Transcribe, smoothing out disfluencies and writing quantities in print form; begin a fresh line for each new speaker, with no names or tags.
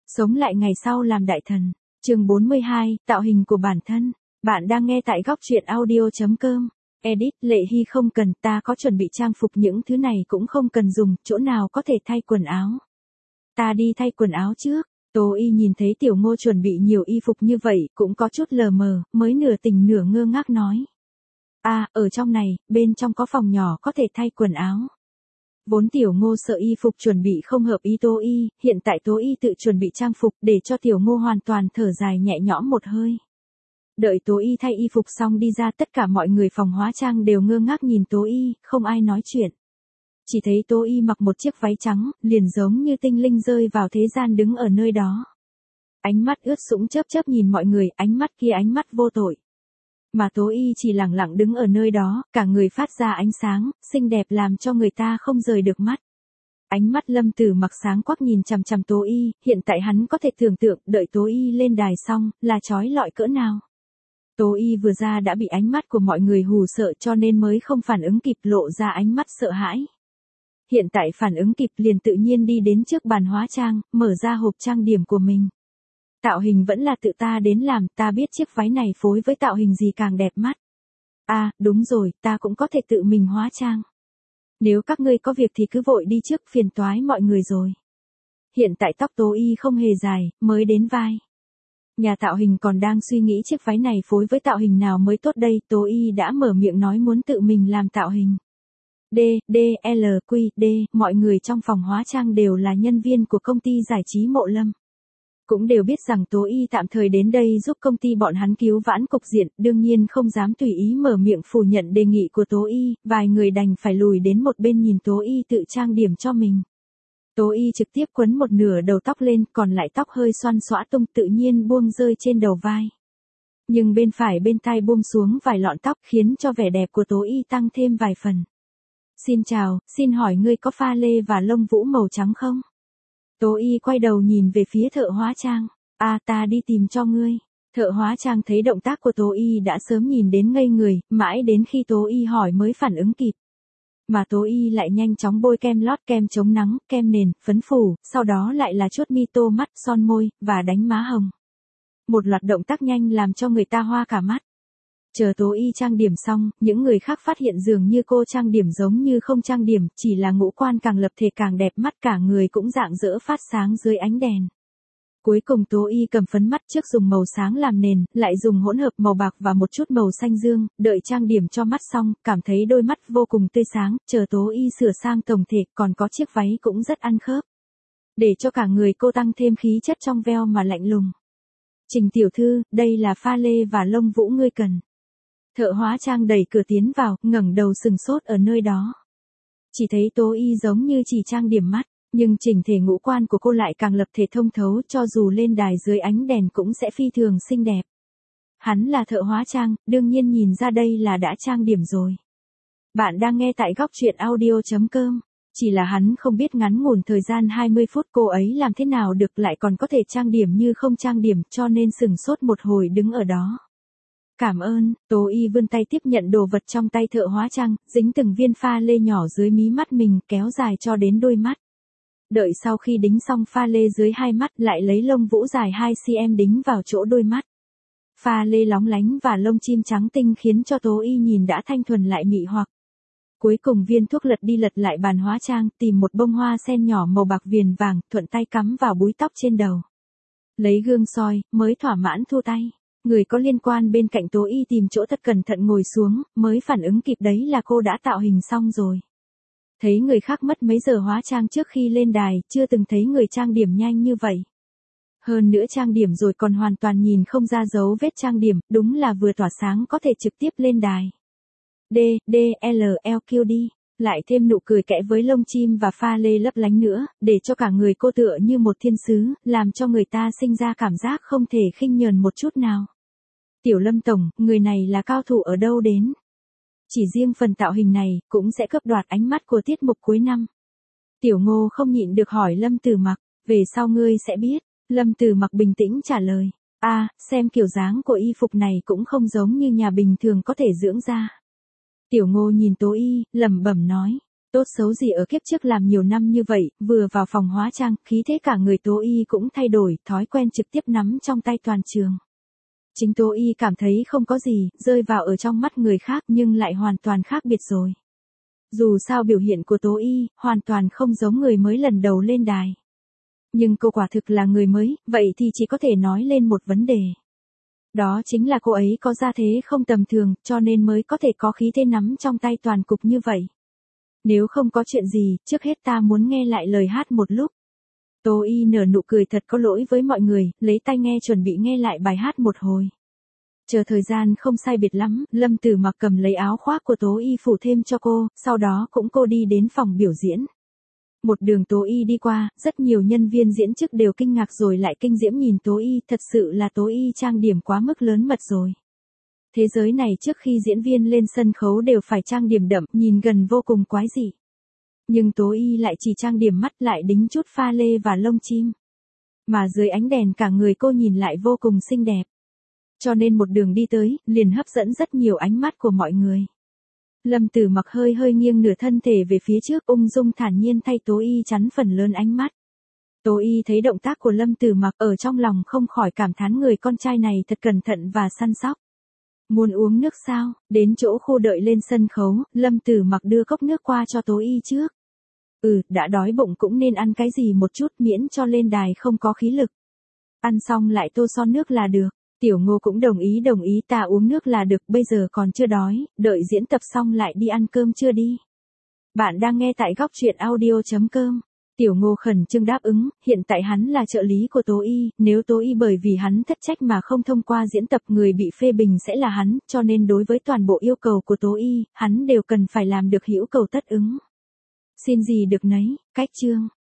Sống lại ngày sau làm đại thần. Chương 42, tạo hình của bản thân. Bạn đang nghe tại góc truyện audio.com. Edit, Lệ Hy không cần, ta có chuẩn bị trang phục, những thứ này cũng không cần dùng, chỗ nào có thể thay quần áo. Ta đi thay quần áo trước. Tố Y nhìn thấy Tiểu Ngô chuẩn bị nhiều y phục như vậy, cũng có chút lờ mờ, mới nửa tỉnh nửa ngơ ngác nói. Ở trong này, bên trong có phòng nhỏ có thể thay quần áo. Vốn Tiểu Ngô sợ y phục chuẩn bị không hợp ý Tố Y, hiện tại Tố Y tự chuẩn bị trang phục để cho Tiểu Ngô hoàn toàn thở dài nhẹ nhõm một hơi. Đợi Tố Y thay y phục xong đi ra, tất cả mọi người phòng hóa trang đều ngơ ngác nhìn Tố Y, không ai nói chuyện. Chỉ thấy Tố Y mặc một chiếc váy trắng, liền giống như tinh linh rơi vào thế gian đứng ở nơi đó. Ánh mắt ướt sũng chớp chớp nhìn mọi người, ánh mắt kia ánh mắt vô tội. Mà Tố Y chỉ lặng lặng đứng ở nơi đó, cả người phát ra ánh sáng, xinh đẹp làm cho người ta không rời được mắt. Ánh mắt Lâm Tử Mặc sáng quắc nhìn chằm chằm Tố Y, hiện tại hắn có thể tưởng tượng, đợi Tố Y lên đài xong, là chói lọi cỡ nào. Tố Y vừa ra đã bị ánh mắt của mọi người hù sợ, cho nên mới không phản ứng kịp, lộ ra ánh mắt sợ hãi. Hiện tại phản ứng kịp liền tự nhiên đi đến trước bàn hóa trang, mở ra hộp trang điểm của mình. Tạo hình vẫn là tự ta đến làm, ta biết chiếc váy này phối với tạo hình gì càng đẹp mắt. Đúng rồi, ta cũng có thể tự mình hóa trang. Nếu các ngươi có việc thì cứ vội đi trước, phiền toái mọi người rồi. Hiện tại tóc Tố Y không hề dài, mới đến vai. Nhà tạo hình còn đang suy nghĩ chiếc váy này phối với tạo hình nào mới tốt đây, Tố Y đã mở miệng nói muốn tự mình làm tạo hình. Mọi người trong phòng hóa trang đều là nhân viên của công ty giải trí Mộ Lâm. Cũng đều biết rằng Tố Y tạm thời đến đây giúp công ty bọn hắn cứu vãn cục diện, đương nhiên không dám tùy ý mở miệng phủ nhận đề nghị của Tố Y, vài người đành phải lùi đến một bên nhìn Tố Y tự trang điểm cho mình. Tố Y trực tiếp quấn một nửa đầu tóc lên, còn lại tóc hơi xoăn xõa tung tự nhiên buông rơi trên đầu vai. Nhưng bên phải bên tai buông xuống vài lọn tóc khiến cho vẻ đẹp của Tố Y tăng thêm vài phần. Xin chào, xin hỏi ngươi có pha lê và lông vũ màu trắng không? Tố Y quay đầu nhìn về phía thợ hóa trang. Ta đi tìm cho ngươi. Thợ hóa trang thấy động tác của Tố Y đã sớm nhìn đến ngây người, mãi đến khi Tố Y hỏi mới phản ứng kịp. Mà Tố Y lại nhanh chóng bôi kem lót, kem chống nắng, kem nền, phấn phủ, sau đó lại là chuốt mi tô mắt, son môi, và đánh má hồng. Một loạt động tác nhanh làm cho người ta hoa cả mắt. Chờ Tố Y trang điểm xong, những người khác phát hiện dường như cô trang điểm giống như không trang điểm, chỉ là ngũ quan càng lập thể càng đẹp mắt, cả người cũng rạng rỡ phát sáng dưới ánh đèn. Cuối cùng Tố Y cầm phấn mắt trước dùng màu sáng làm nền, lại dùng hỗn hợp màu bạc và một chút màu xanh dương, đợi trang điểm cho mắt xong, cảm thấy đôi mắt vô cùng tươi sáng, chờ Tố Y sửa sang tổng thể, còn có chiếc váy cũng rất ăn khớp. Để cho cả người cô tăng thêm khí chất trong veo mà lạnh lùng. Trình tiểu thư, đây là pha lê và lông vũ ngươi cần. Thợ hóa trang đẩy cửa tiến vào, ngẩng đầu sừng sốt ở nơi đó. Chỉ thấy Tố Y giống như chỉ trang điểm mắt, nhưng chỉnh thể ngũ quan của cô lại càng lập thể thông thấu, cho dù lên đài dưới ánh đèn cũng sẽ phi thường xinh đẹp. Hắn là thợ hóa trang, đương nhiên nhìn ra đây là đã trang điểm rồi. Bạn đang nghe tại góc truyện audio.com. Chỉ là hắn không biết ngắn ngủn thời gian 20 phút cô ấy làm thế nào được, lại còn có thể trang điểm như không trang điểm, cho nên sừng sốt một hồi đứng ở đó. Cảm ơn, Tố Y vươn tay tiếp nhận đồ vật trong tay thợ hóa trang, dính từng viên pha lê nhỏ dưới mí mắt mình, kéo dài cho đến đôi mắt. Đợi sau khi đính xong pha lê dưới hai mắt, lại lấy lông vũ dài 2cm đính vào chỗ đôi mắt. Pha lê lóng lánh và lông chim trắng tinh khiến cho Tố Y nhìn đã thanh thuần lại mị hoặc. Cuối cùng viên thuốc lật đi lật lại bàn hóa trang, tìm một bông hoa sen nhỏ màu bạc viền vàng, thuận tay cắm vào búi tóc trên đầu. Lấy gương soi, mới thỏa mãn thu tay. Người có liên quan bên cạnh Tố Y tìm chỗ thật cẩn thận ngồi xuống, mới phản ứng kịp đấy là cô đã tạo hình xong rồi. Thấy người khác mất mấy giờ hóa trang trước khi lên đài, chưa từng thấy người trang điểm nhanh như vậy. Hơn nữa trang điểm rồi còn hoàn toàn nhìn không ra dấu vết trang điểm, đúng là vừa tỏa sáng có thể trực tiếp lên đài. DLLQD, lại thêm nụ cười kẽ với lông chim và pha lê lấp lánh nữa, để cho cả người cô tựa như một thiên sứ, làm cho người ta sinh ra cảm giác không thể khinh nhờn một chút nào. Tiểu Lâm tổng, người này là cao thủ ở đâu đến? Chỉ riêng phần tạo hình này, cũng sẽ cướp đoạt ánh mắt của tiết mục cuối năm. Tiểu Ngô không nhịn được hỏi Lâm Tử Mặc, về sau ngươi sẽ biết. Lâm Tử Mặc bình tĩnh trả lời, xem kiểu dáng của y phục này cũng không giống như nhà bình thường có thể dưỡng da. Tiểu Ngô nhìn Tố Y, lẩm bẩm nói, Tốt xấu gì ở kiếp trước làm nhiều năm như vậy, vừa vào phòng hóa trang, khí thế cả người Tố Y cũng thay đổi, thói quen trực tiếp nắm trong tay toàn trường. Chính Tố Y cảm thấy không có gì, rơi vào ở trong mắt người khác nhưng lại hoàn toàn khác biệt rồi. Dù sao biểu hiện của Tố Y, hoàn toàn không giống người mới lần đầu lên đài. Nhưng cô quả thực là người mới, vậy thì chỉ có thể nói lên một vấn đề. Đó chính là cô ấy có gia thế không tầm thường, cho nên mới có thể có khí thế nắm trong tay toàn cục như vậy. Nếu không có chuyện gì, trước hết ta muốn nghe lại lời hát một lúc. Tố Y nở nụ cười thật có lỗi với mọi người, lấy tai nghe chuẩn bị nghe lại bài hát một hồi. Chờ thời gian không sai biệt lắm, Lâm Tử Mặc cầm lấy áo khoác của Tố Y phủ thêm cho cô, sau đó cũng cô đi đến phòng biểu diễn. Một đường Tố Y đi qua, rất nhiều nhân viên diễn chức đều kinh ngạc rồi lại kinh diễm nhìn Tố Y, thật sự là Tố Y trang điểm quá mức lớn mật rồi. Thế giới này trước khi diễn viên lên sân khấu đều phải trang điểm đậm, nhìn gần vô cùng quái dị. Nhưng Tố Y lại chỉ trang điểm mắt lại đính chút pha lê và lông chim. Mà dưới ánh đèn cả người cô nhìn lại vô cùng xinh đẹp. Cho nên một đường đi tới, liền hấp dẫn rất nhiều ánh mắt của mọi người. Lâm Tử Mặc hơi hơi nghiêng nửa thân thể về phía trước, ung dung thản nhiên thay Tố Y chắn phần lớn ánh mắt. Tố Y thấy động tác của Lâm Tử Mặc ở trong lòng không khỏi cảm thán người con trai này thật cẩn thận và săn sóc. Muốn uống nước sao? Đến chỗ khu đợi lên sân khấu, Lâm Tử Mặc đưa cốc nước qua cho Tố Y trước. Đã đói bụng cũng nên ăn cái gì một chút miễn cho lên đài không có khí lực. Ăn xong lại tô son nước là được. Tiểu Ngô cũng đồng ý ta uống nước là được, bây giờ còn chưa đói, đợi diễn tập xong lại đi ăn cơm chưa đi. Bạn đang nghe tại góc truyện audio.com. Tiểu Ngô khẩn trương đáp ứng, hiện tại hắn là trợ lý của Tố Y, nếu Tố Y bởi vì hắn thất trách mà không thông qua diễn tập người bị phê bình sẽ là hắn, cho nên đối với toàn bộ yêu cầu của Tố Y, hắn đều cần phải làm được hữu cầu tất ứng. Xin gì được nấy, cách chương.